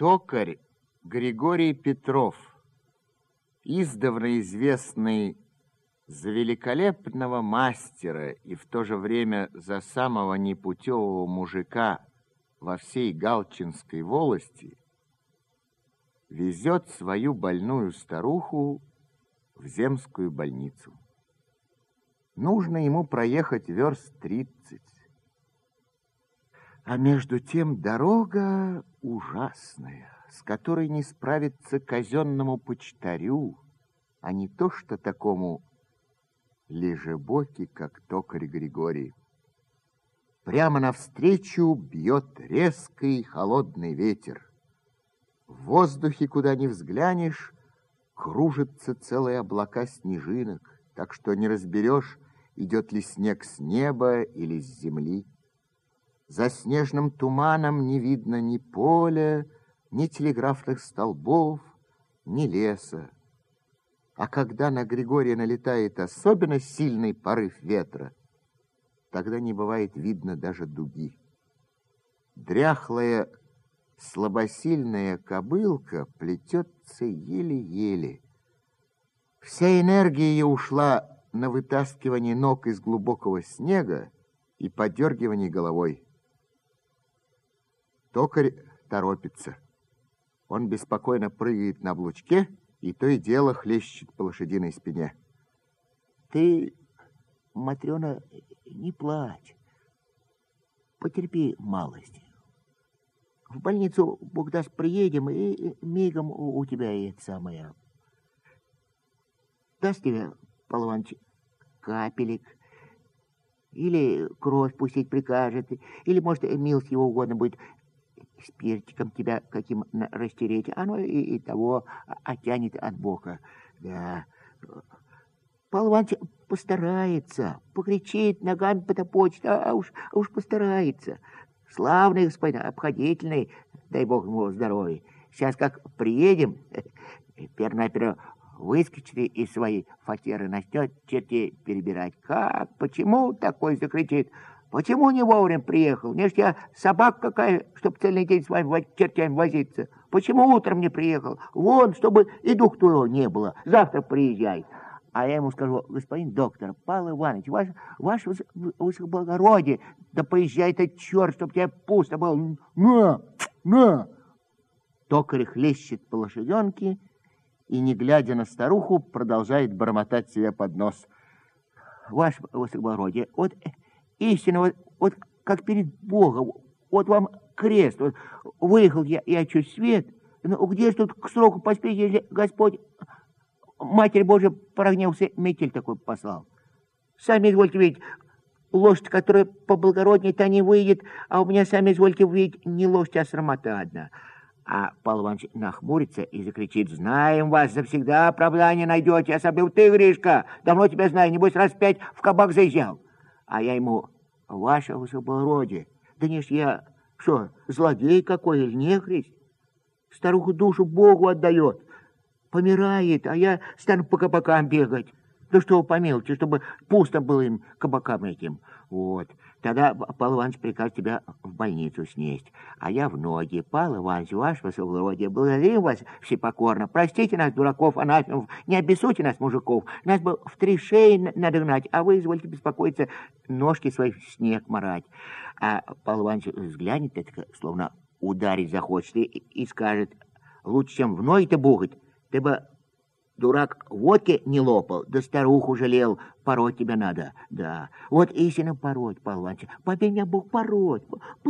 Токарь Григорий Петров, издавна известный за великолепного мастера и в то же время за самого непутевого мужика во всей Галчинской волости, везет свою больную старуху в земскую больницу. Нужно ему проехать верст 30. А между тем дорога ужасная, с которой не справиться казенному почтарю, а не то что такому лежебоки, как токарь Григорий. Прямо навстречу бьет резкий холодный ветер. В воздухе, куда ни взглянешь, кружатся целые облака снежинок, так что не разберешь, идет ли снег с неба или с земли. За снежным туманом не видно ни поля, ни телеграфных столбов, ни леса. А когда на Григория налетает особенно сильный порыв ветра, тогда не бывает видно даже дуги. Дряхлая, слабосильная кобылка плетется еле-еле. Вся энергия ее ушла на вытаскивание ног из глубокого снега и подергивание головой. Токарь торопится. Он беспокойно прыгает на облучке и то и дело хлещет по лошадиной спине. Ты, Матрена, не плачь. Потерпи малость. В больницу, Бог даст, приедем, и мигом у тебя это самое. Даст тебе, Павел Иванович, капелек, или кровь пустить прикажет, или, может, милость его угодно будет спиртиком тебя каким растереть, оно и того оттянет от бока. Да. Павел Иванович постарается, покричит, ногами потопочет, а уж постарается. Славный господин, обходительный, дай Бог ему здоровья. Сейчас как приедем, перво-наперво выскочит из своей фатеры, начнет чертей перебирать. Как, почему такой закричит? Почему не вовремя приехал? Мне ж я собака какая, чтоб целый день с вами чертями возиться. Почему утром не приехал? Вон, чтобы и дух твоего не было. Завтра приезжай. А я ему скажу: господин доктор, Павел Иванович, ваше высокоблагородие, да поезжай ты, черт, чтоб тебе пусто было. На! Токарь хлещет по лошаденке и, не глядя на старуху, продолжает бормотать себе под нос. Ваше высокоблагородие, вот истинно, вот как перед Богом, вот вам крест, вот выехал я чуть свет, но где же тут к сроку поспеть, если Господь, Матерь Божия, прогневался, метель такой послал? Сами извольте видеть, лошадь, которая поблагороднее-то не выйдет, а у меня, сами извольте увидеть, не лошадь, а срамота одна. А Павел Иванович нахмурится и закричит: знаем вас, завсегда оправдание найдете, особенно ты, Гришка, давно тебя знаю, небось раз 5 в кабак заезжал. А я ему: ваше высокоблагородие, да не ж я, что, злодей какой или нехрист? Старуху душу Богу отдает, помирает, а я стану по кабакам бегать. Да что помилуйте, чтобы пусто было им кабакам этим. Вот. Тогда Павел Иванович прикажет тебя в больницу снесть, а я в ноги. Павел Иванович, ваше высокоблагородие, благодарим вас всепокорно. Простите нас, дураков, анафемов, не обессудьте нас, мужиков. Нас бы в 3 шеи надо гнать, а вы извольте беспокоиться, ножки свои в снег марать. А Павел Иванович взглянет, это, словно ударить захочет, и скажет: лучше, чем в ноги-то бугать, ты бы, дурак, водки не лопал, да старуху жалел, пороть тебя надо, да. Вот истинно пороть, Павел Иванович, побей меня Бог, пороть,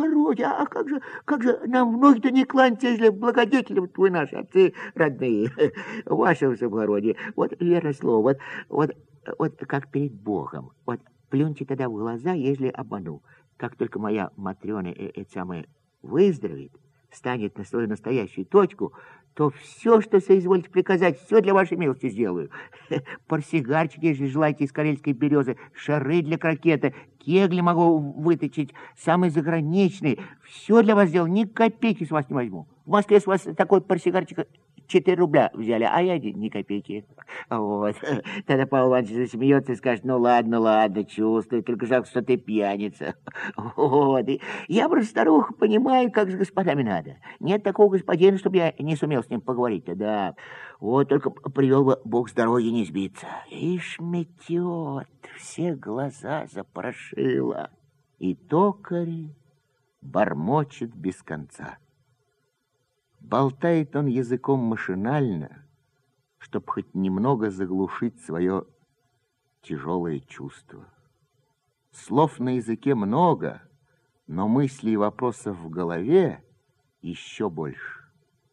а как же нам в ноги-то не кланяться, если благодетели твои наши отцы родные, ваше высокоблагородие, вот верное слово, вот как перед Богом, вот плюньте тогда в глаза, если обману. Как только моя Матрена, это самое, выздоровеет, станет на свою настоящую точку, то все, что соизволите приказать, все для вашей милости сделаю. Портсигарчики, если желаете, из карельской березы, шары для крокета, кегли могу выточить, самые заграничные. Все для вас сделаю, ни копейки с вас не возьму. В Москве с вас такой парсигарчик 4 рубля взяли, а я ни копейки. Вот. Тогда Павел Иванович засмеется и скажет: ну ладно, чувствую, только жалко, что ты пьяница. Вот. И я просто, старуха, понимаю, как с господами надо. Нет такого господина, чтобы я не сумел с ним поговорить-то, да. Вот только привел бы Бог с дороги не сбиться. Ишь, метет, все глаза запорошило. И токарь бормочет без конца. Болтает он языком машинально, чтоб хоть немного заглушить свое тяжелое чувство. Слов на языке много, но мыслей и вопросов в голове еще больше.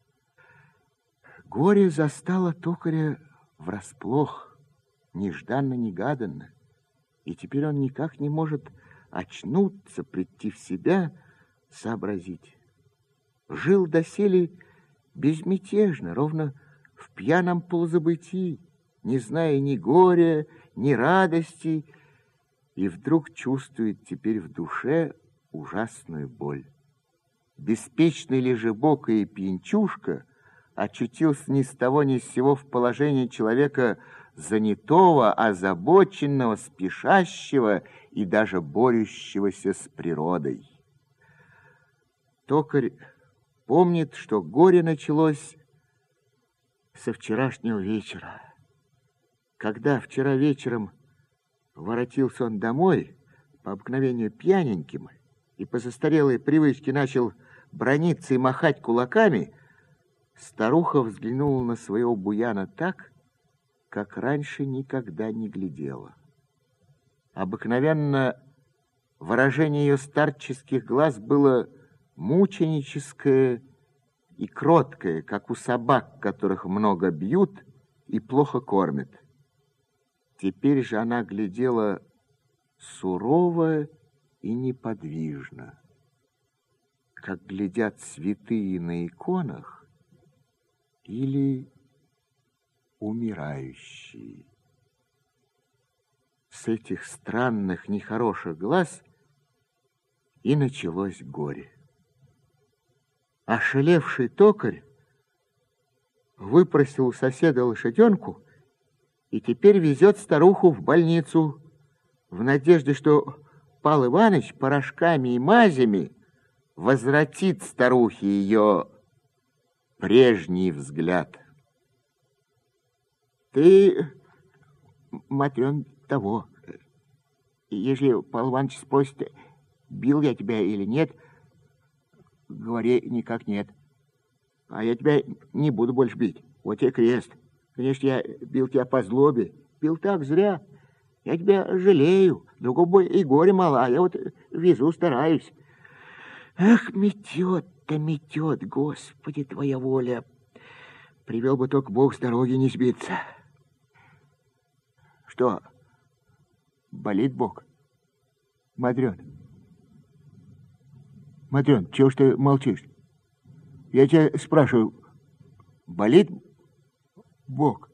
Горе застало токаря врасплох, нежданно-негаданно, и теперь он никак не может очнуться, прийти в себя, сообразить. Жил доселе безмятежно, ровно в пьяном полузабытии, не зная ни горя, ни радости, и вдруг чувствует теперь в душе ужасную боль. Беспечный лежебока и пьянчушка очутился ни с того ни с сего в положении человека занятого, озабоченного, спешащего и даже борющегося с природой. Токарь помнит, что горе началось со вчерашнего вечера. Когда вчера вечером воротился он домой, по обыкновению пьяненьким, и по застарелой привычке начал браниться и махать кулаками, старуха взглянула на своего буяна так, как раньше никогда не глядела. Обыкновенно выражение ее старческих глаз было мученическое и кроткое, как у собак, которых много бьют и плохо кормят. Теперь же она глядела сурово и неподвижно, как глядят святые на иконах или умирающие. С этих странных, нехороших глаз и началось горе. Ошалевший токарь выпросил у соседа лошаденку и теперь везет старуху в больницу в надежде, что Пал Иваныч порошками и мазями возвратит старухе ее прежний взгляд. Ты, Матрён, того, если Пал Иваныч спросит, бил я тебя или нет, говори никак нет. А я тебя не буду больше бить. Вот тебе крест. Конечно, я бил тебя по злобе. Бил так зря. Я тебя жалею. Другого и горе мало, а я вот везу, стараюсь. Ах, метет-то метет, Господи, твоя воля. Привел бы только Бог с дороги не сбиться. Что, болит Бог? Матрён, чего ж ты молчишь? Я тебя спрашиваю, болит Бог?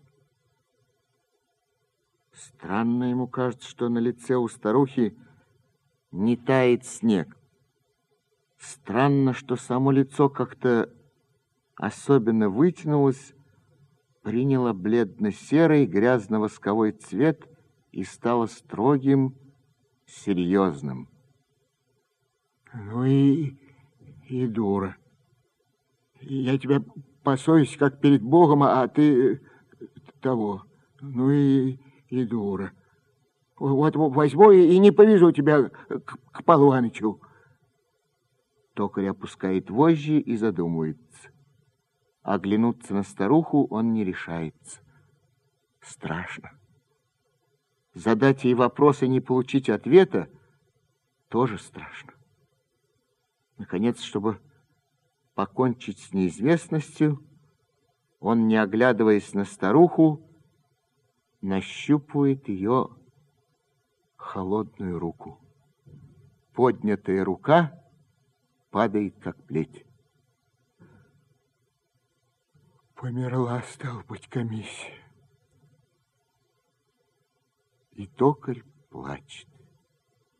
Странно ему кажется, что на лице у старухи не тает снег. Странно, что само лицо как-то особенно вытянулось, приняло бледно-серый грязно-восковой цвет и стало строгим, серьезным. Ну и дура. Я тебя по совести как перед Богом, а ты того. Ну и дура. Вот возьму и не повезу тебя к Палу Иванычу. Токарь опускает вожжи и задумывается. Оглянуться на старуху он не решается. Страшно. Задать ей вопрос и не получить ответа тоже страшно. Наконец, чтобы покончить с неизвестностью, он, не оглядываясь на старуху, нащупывает ее холодную руку. Поднятая рука падает, как плеть. Померла, стала быть, комиссия. И токарь плачет.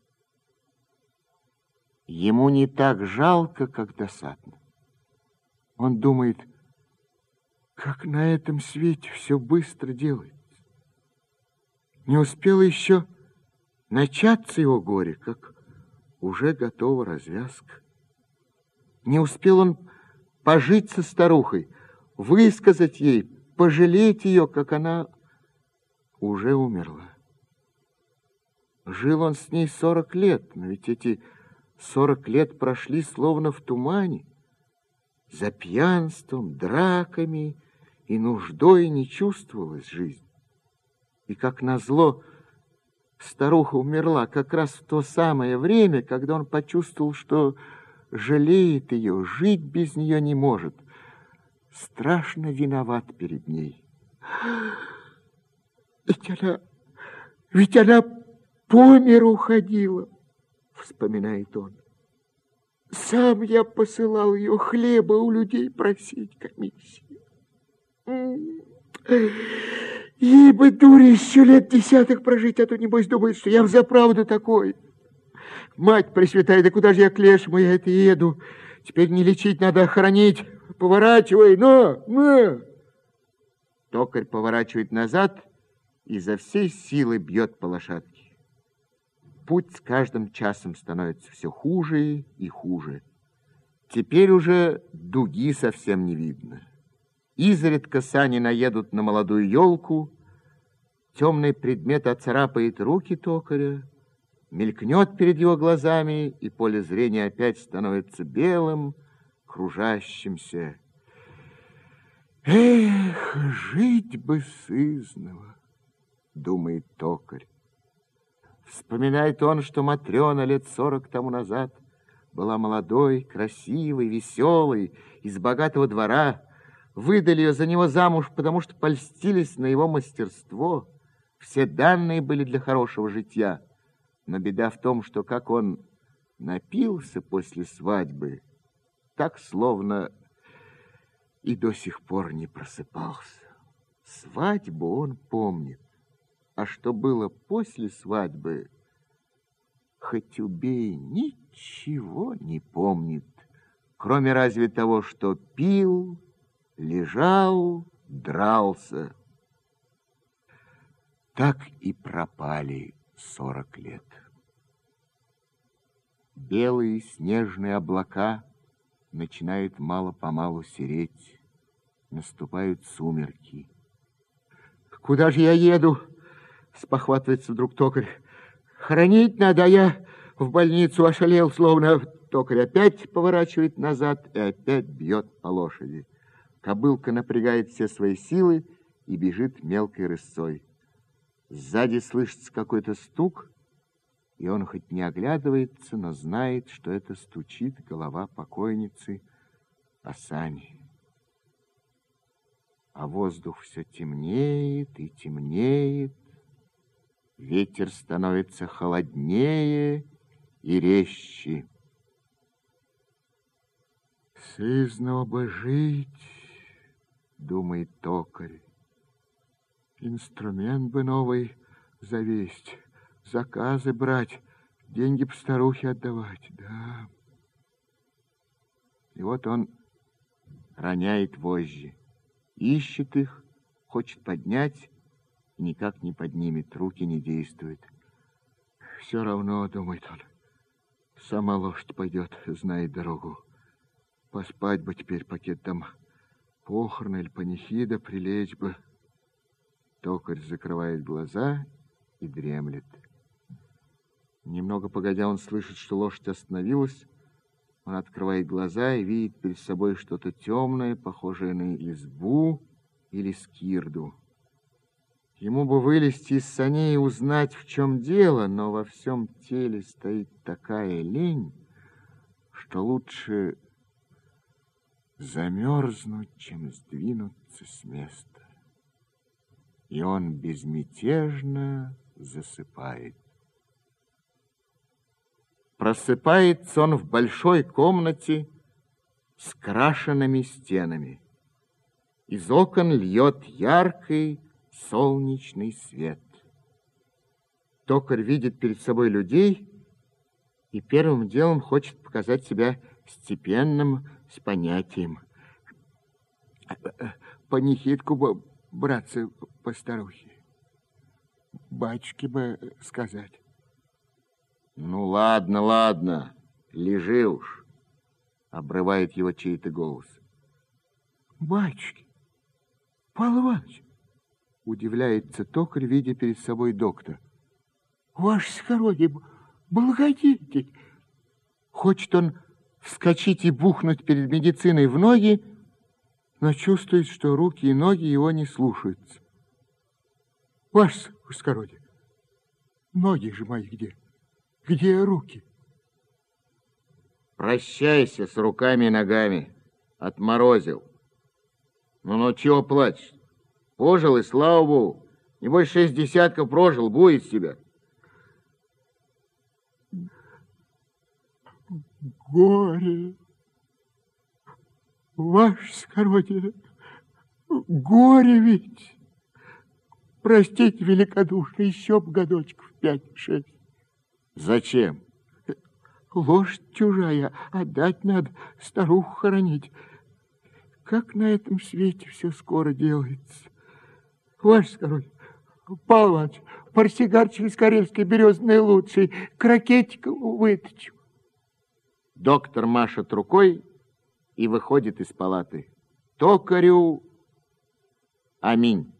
Ему не так жалко, как досадно. Он думает, как на этом свете все быстро делается. Не успело еще начаться его горе, как уже готова развязка. Не успел он пожить со старухой, высказать ей, пожалеть ее, как она уже умерла. Жил он с ней 40 лет, но ведь эти 40 лет прошли словно в тумане. За пьянством, драками и нуждой не чувствовалась жизнь. И как назло, старуха умерла как раз в то самое время, когда он почувствовал, что жалеет ее, жить без нее не может. Страшно виноват перед ней. Ведь она по миру ходила, вспоминает он. Сам я посылал ее хлеба у людей просить комиссии. Ей бы, дуре, еще лет 10 прожить, а то, небось, думает, что я взаправду такой. Мать Пресвятая, да куда же я к лешему я это еду? Теперь не лечить, надо охранить. Поворачивай, на! Токарь поворачивает назад и изо всей силы бьет по лошадке. Путь с каждым часом становится все хуже и хуже. Теперь уже дуги совсем не видно. Изредка сани наедут на молодую елку, темный предмет оцарапает руки токаря, мелькнет перед его глазами, и поле зрения опять становится белым, кружащимся. Эх, жить бы сызнова, думает токарь. Вспоминает он, что Матрена лет 40 тому назад была молодой, красивой, веселой, из богатого двора. Выдали ее за него замуж, потому что польстились на его мастерство. Все данные были для хорошего житья. Но беда в том, что как он напился после свадьбы, так словно и до сих пор не просыпался. Свадьбу он помнит, а что было после свадьбы, хоть убей, ничего не помнит, кроме разве того, что пил, лежал, дрался. Так и пропали 40 лет. Белые снежные облака начинают мало-помалу сереть. Наступают сумерки. «Куда же я еду?» — спохватывается вдруг токарь. «Хоронить надо, а я в больницу ошалел, словно...» Токарь опять поворачивает назад и опять бьет по лошади. Кобылка напрягает все свои силы и бежит мелкой рысцой. Сзади слышится какой-то стук, и он хоть не оглядывается, но знает, что это стучит голова покойницы о сани. А воздух все темнеет и темнеет, ветер становится холоднее и резче. «Сызнова бы жить, — думает токарь, — инструмент бы новый завесть, заказы брать, деньги б старухе отдавать, да». И вот он роняет вожжи, ищет их, хочет поднять, и никак не поднимет, руки не действуют. Все равно, думает он, сама лошадь пойдет, знает дорогу. Поспать бы теперь, пакет там похороны или панихида, прилечь бы. Токарь закрывает глаза и дремлет. Немного погодя, он слышит, что лошадь остановилась. Он открывает глаза и видит перед собой что-то темное, похожее на избу или скирду. Ему бы вылезти из саней и узнать, в чем дело, но во всем теле стоит такая лень, что лучше замерзнуть, чем сдвинуться с места. И он безмятежно засыпает. Просыпается он в большой комнате с крашенными стенами. Из окон льет яркий солнечный свет. Токарь видит перед собой людей и первым делом хочет показать себя степенным, с понятием. Панихидку бы, братцы, по старухе. Батюшке бы сказать. Ну, ладно, ладно, лежи уж, обрывает его чей-то голос. Батюшки, Павел Иванович, удивляется токарь, видя перед собой доктора. Ваше скородие, благодетель. Хочет он вскочить и бухнуть перед медициной в ноги, но чувствует, что руки и ноги его не слушаются. Ваше скородие, ноги же мои где? Где руки? Прощайся с руками и ногами. Отморозил. Ну, чего плачешь? Пожил, и слава богу. Небось, 6 десятков прожил, будет себя. Горе. Ваше скородие, горе ведь. Простите великодушно, еще б годочков 5-6. Зачем? Лошадь чужая, отдать надо, старуху хоронить. Как на этом свете все скоро делается. Ваше скородие, Павел Иванович, портсигарчик из карельской березы лучший, крокетик выточу. Доктор машет рукой и выходит из палаты. Токарю аминь.